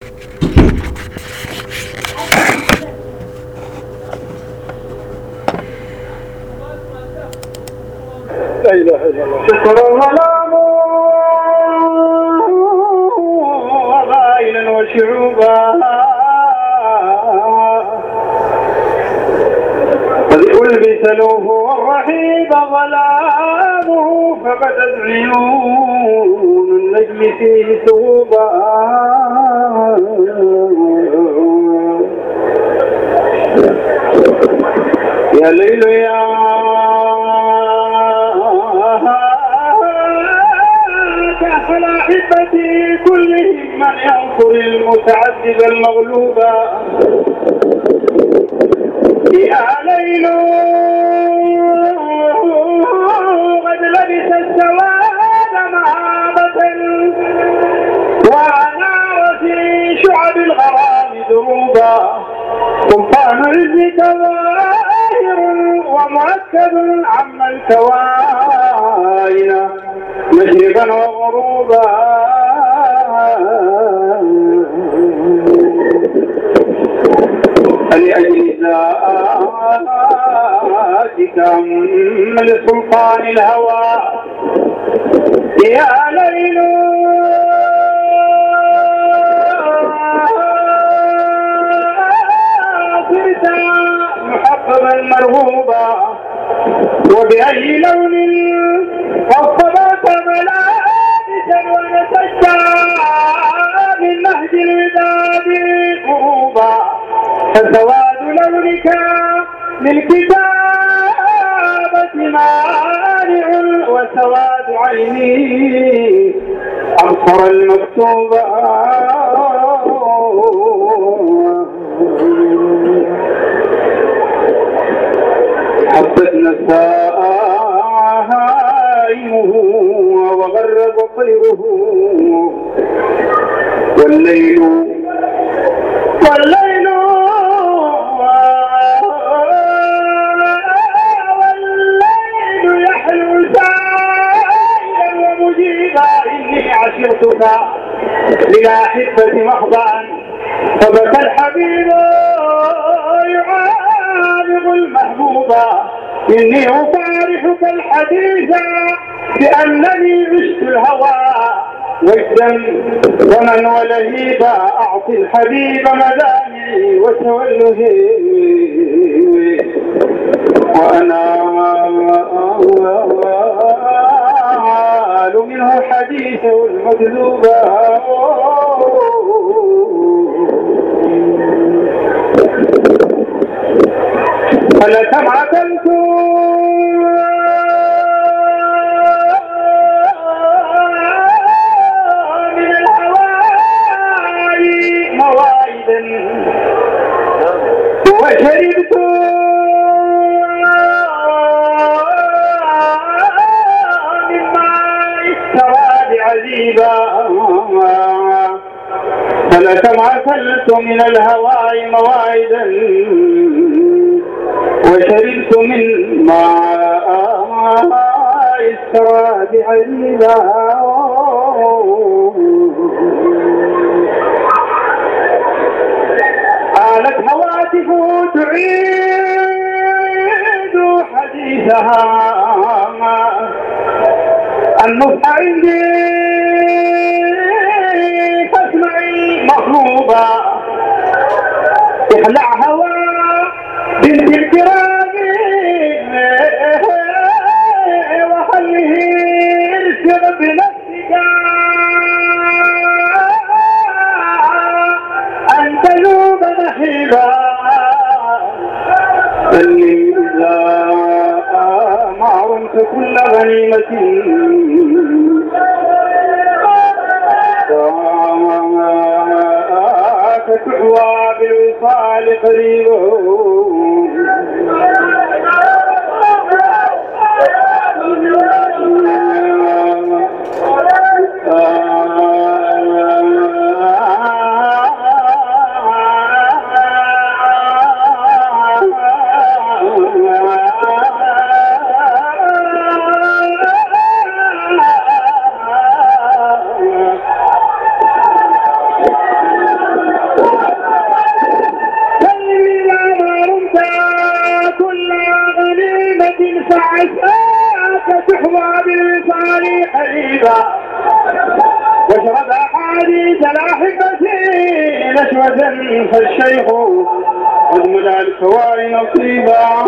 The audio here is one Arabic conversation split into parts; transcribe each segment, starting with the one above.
لا إله إلا الله. شكر الظلام وبائلا وشعوبا قد ألبس له والرحيب ظلامه فبدت عيون النجم فيه ثوبا يا ليل يا كافل أحبتي كلهم من ينصر المتعذب المغلوبا يا ليل قد لبس السواد مهابة وأنار في شعب الغرام دروبا سلطان عزك ظاهر ومؤكد عم الكوائن مشرقا وغروبا لأجل ذاتك من سلطان الهوى يا ليل صرت محببا مرغوبا وبأي لون وصبت ملابسا ونسجت من نهج الوداد قروبا فسواد لونك للكتابة مانع وسواد عيني أبصر المكتوب حبت نسائمه وغرب طيره والليل يحلو سائلا ومجيبا إني عشرتك للأحبة محضا فبكى الحبيب يعانق المحبوبا إني أفارحك الحديث بأنني عشت الهوى وجدا ومن ولهيبا أعطي الحبيب مدامعي وتولهي وأنا عال منه حديثه المكذوبا فلكم عتمت من الهواء مواعيدا وشربت من ماء السواد عذيبا فلكم عسلت من الهواء مواعيدا وشربت من ماء السواد عذيبا قالت هواتفه تعيد حديثها النصح عندي فاسمعي مطلوبا اخلع هوى بنت الكرام وخليه ارسل بنفسك أن تذوب نحيبا إني إذا ما رمت كل غنيمة فتحوى بالوصال قريبا وزن فالشيخ قد مدى الكوارث نصيبا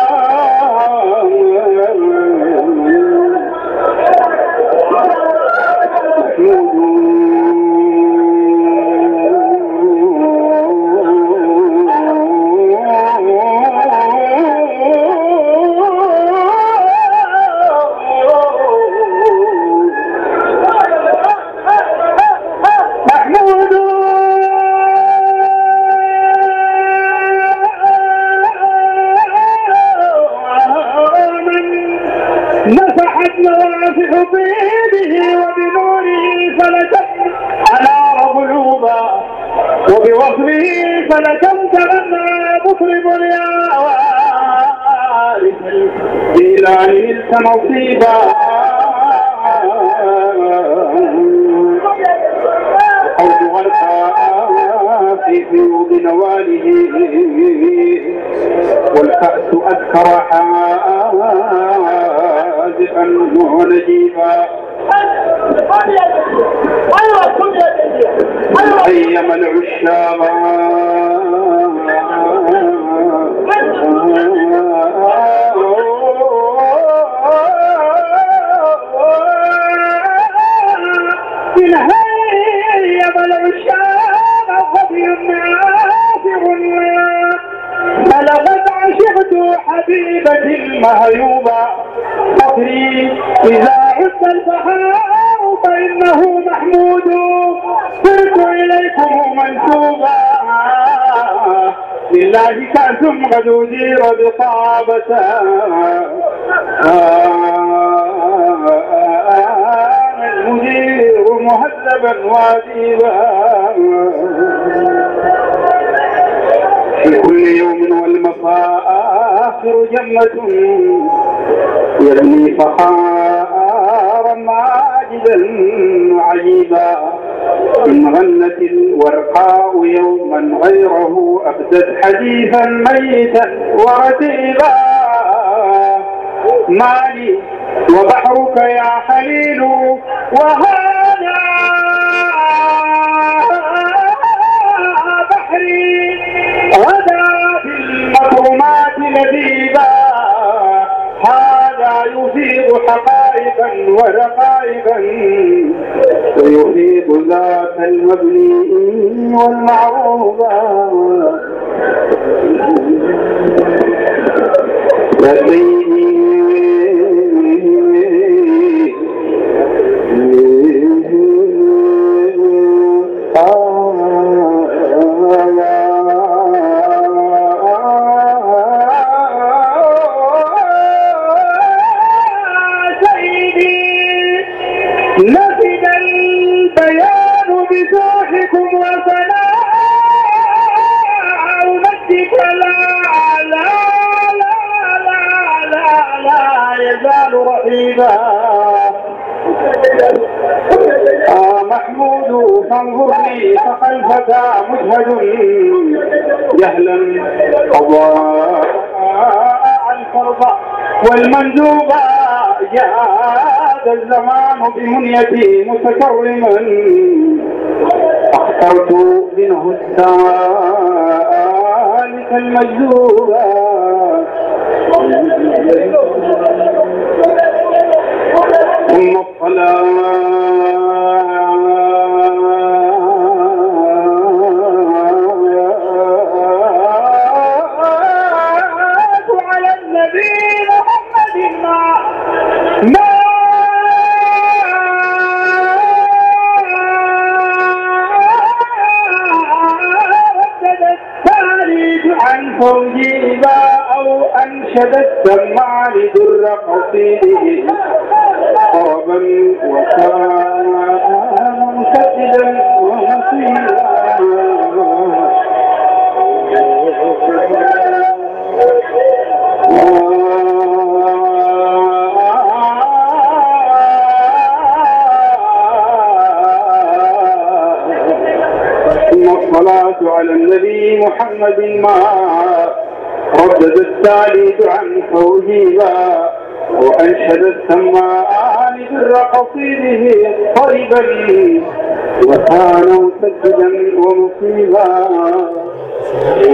نفحت نوافح طيبه وبنوره فلتت أنار قلوبا وبوصفه فلتت تغنى مطرب الياوارث الجيلان نلت نصيبا الحوض والكاف في فيوض نواله والكأس أذكر حازقا ونجيبا أيما العشاق فلقد عشقت حبيبتي المهيوبة فخري إذا عدت البحار فإنه محمود صرت إليكم منسوبا لله كأس قد أدير بصعبة المدير مهذبا واديبا في كل يوم والمساء آخر جنة يرمي فخارا ماجدا عجيبا إن غنت الورقاء يوما غيره أبدت حديثا ميتا ورتيبا مالي وبحرك يا خليل وهذا بحري غدا بالمكرمات لذيذا هذا يفيض حقائقا ورقائقا ويفيض ذات المبني والمعروضا يا سيدي نفد البيان بسوحكم وثناء مجدك لا لا لا لا لا لا يزال رحيبا محمود فانظر لي فخلفك مجهد جهلا قضاء الفرض والمندوب جاد الزمان بمنيتي متكرما اخترت منه السالك المجذوبا ثم الصلاة على النبي محمد ما عن فوجيبا أو أنشد السمع لدر قصيده طربا وكان مسددا ونصيبا ثم الصلاة على النبي محمد ما ردد التالي عن فوجيبا وأنشد السماء لدر قصيده طربا وكان مسجدا ومصيبا